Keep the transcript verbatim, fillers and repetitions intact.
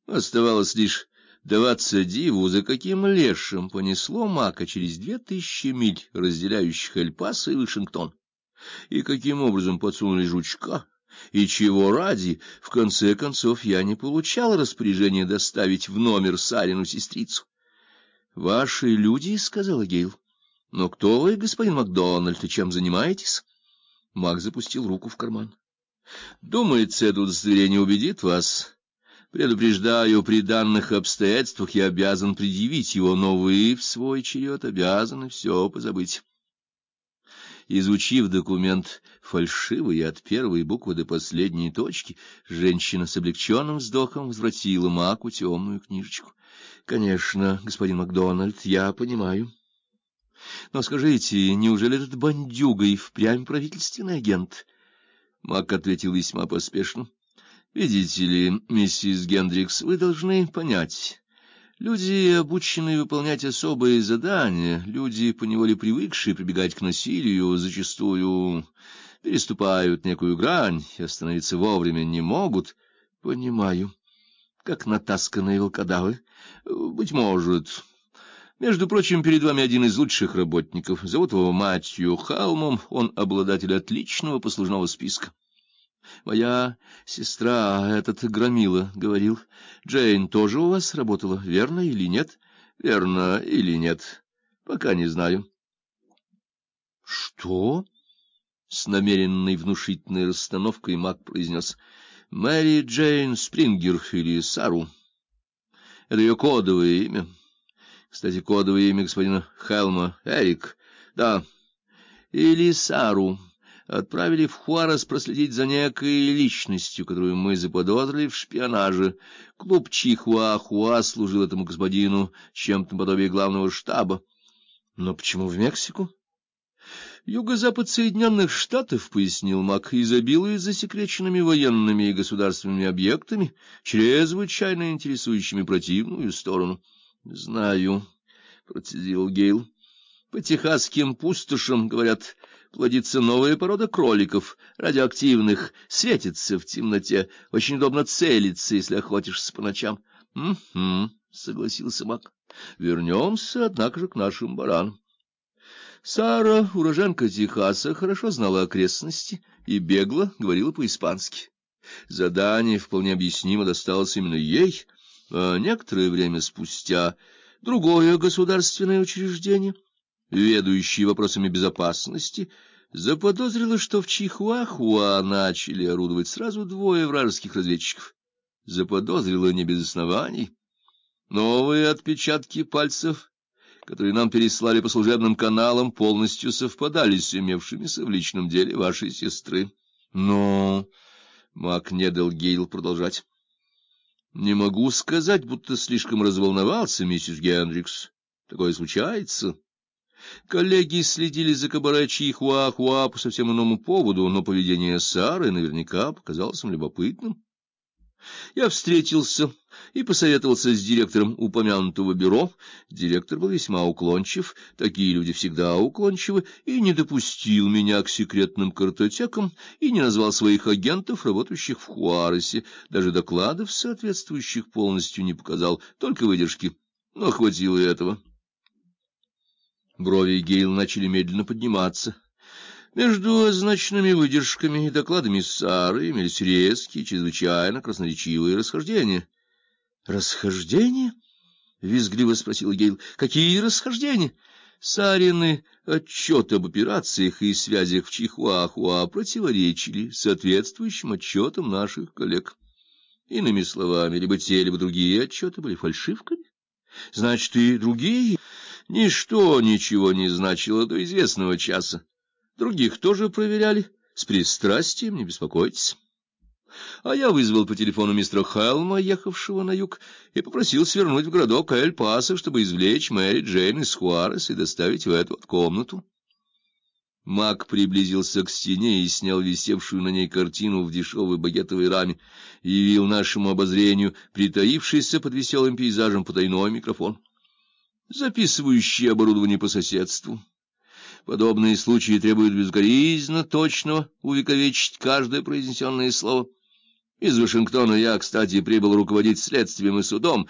Оставалось лишь даваться диву, за каким лешим понесло Мака через две тысячи миль, разделяющих Эль-Пасо и Вашингтон, и каким образом подсунули жучка, и чего ради, в конце концов, я не получал распоряжения доставить в номер Сарину сестрицу. — Ваши люди, — сказала Гейл. — Но кто вы, господин Макдональд, и чем занимаетесь? Мак запустил руку в карман. — Думается, это удостоверение убедит вас. Предупреждаю, при данных обстоятельствах я обязан предъявить его, но вы в свой черед обязаны все позабыть. Изучив документ фальшивый от первой буквы до последней точки, женщина с облегченным вздохом возвратила Маку темную книжечку. — Конечно, господин Макдональд, я понимаю. Но скажите, неужели этот бандюга и впрямь правительственный агент? Мак ответил весьма поспешно. — Видите ли, миссис Гендрикс, вы должны понять. Люди, обученные выполнять особые задания, люди, поневоле привыкшие прибегать к насилию, зачастую переступают некую грань и остановиться вовремя не могут. — Понимаю. Как натасканные волкодавы. Быть может. Между прочим, перед вами один из лучших работников. Зовут его Маттью Халмом, он обладатель отличного послужного списка. Моя сестра, этот Громила, говорил, Джейн тоже у вас работала, верно или нет? Верно или нет? Пока не знаю. Что? С намеренной внушительной расстановкой Мак произнес. Мэри Джейн Спрингер или Сару. Это ее кодовое имя. Кстати, кодовое имя господина Хелма — Эрик. Да. Или Сару. Отправили в Хуарес проследить за некой личностью, которую мы заподозрили в шпионаже. Клуб Чихуа-Хуа служил этому господину чем-то наподобие главного штаба. Но почему в Мексику? Юго-запад Соединенных Штатов, — пояснил Мак, — изобилует засекреченными военными и государственными объектами, чрезвычайно интересующими противную сторону. — Знаю, — процедил Гейл. — По техасским пустошам, говорят, плодится новая порода кроликов, радиоактивных, светится в темноте, очень удобно целиться, если охотишься по ночам. — Угу, — согласился Мак. — Вернемся, однако же, к нашим баранам. Сара, уроженка Техаса, хорошо знала окрестности и бегло говорила по-испански. Задание вполне объяснимо досталось именно ей, а некоторое время спустя другое государственное учреждение, ведущее вопросами безопасности, заподозрило, что в Чихуахуа начали орудовать сразу двое вражеских разведчиков. Заподозрило не без оснований. Новые отпечатки пальцев, которые нам переслали по служебным каналам, полностью совпадали с имевшимися в личном деле вашей сестры. Но Мак не дал Гейл продолжать. Не могу сказать, будто слишком разволновался, миссис Гендрикс. Такое случается. Коллеги следили за кабаре Чихуа-Хуа по совсем иному поводу, но поведение Сары наверняка показалось им любопытным. Я встретился и посоветовался с директором упомянутого бюро. Директор был весьма уклончив, такие люди всегда уклончивы, и не допустил меня к секретным картотекам и не назвал своих агентов, работающих в Хуаресе. Даже докладов соответствующих полностью не показал, только выдержки. Но хватило и этого. Брови Гейл начали медленно подниматься. Между означенными выдержками и докладами Сары имелись резкие, чрезвычайно красноречивые расхождения. — Расхождения? — визгливо спросил Гейл. — Какие расхождения? Сарины отчеты об операциях и связях в Чихуахуа противоречили соответствующим отчетам наших коллег. Иными словами, либо те, либо другие отчеты были фальшивками. Значит, и другие. Ничто ничего не значило до известного часа. Других тоже проверяли. С пристрастием, не беспокойтесь. А я вызвал по телефону мистера Хелма, ехавшего на юг, и попросил свернуть в городок Эль-Пасо, чтобы извлечь Мэри Джейн из Хуареса и доставить в эту вот комнату. Мак приблизился к стене и снял висевшую на ней картину в дешевой багетовой раме, и явил нашему обозрению притаившийся под веселым пейзажем потайной микрофон. Записывающее оборудование по соседству. Подобные случаи требуют безукоризненно точного увековечить каждое произнесенное слово. Из Вашингтона я, кстати, прибыл руководить следствием и судом,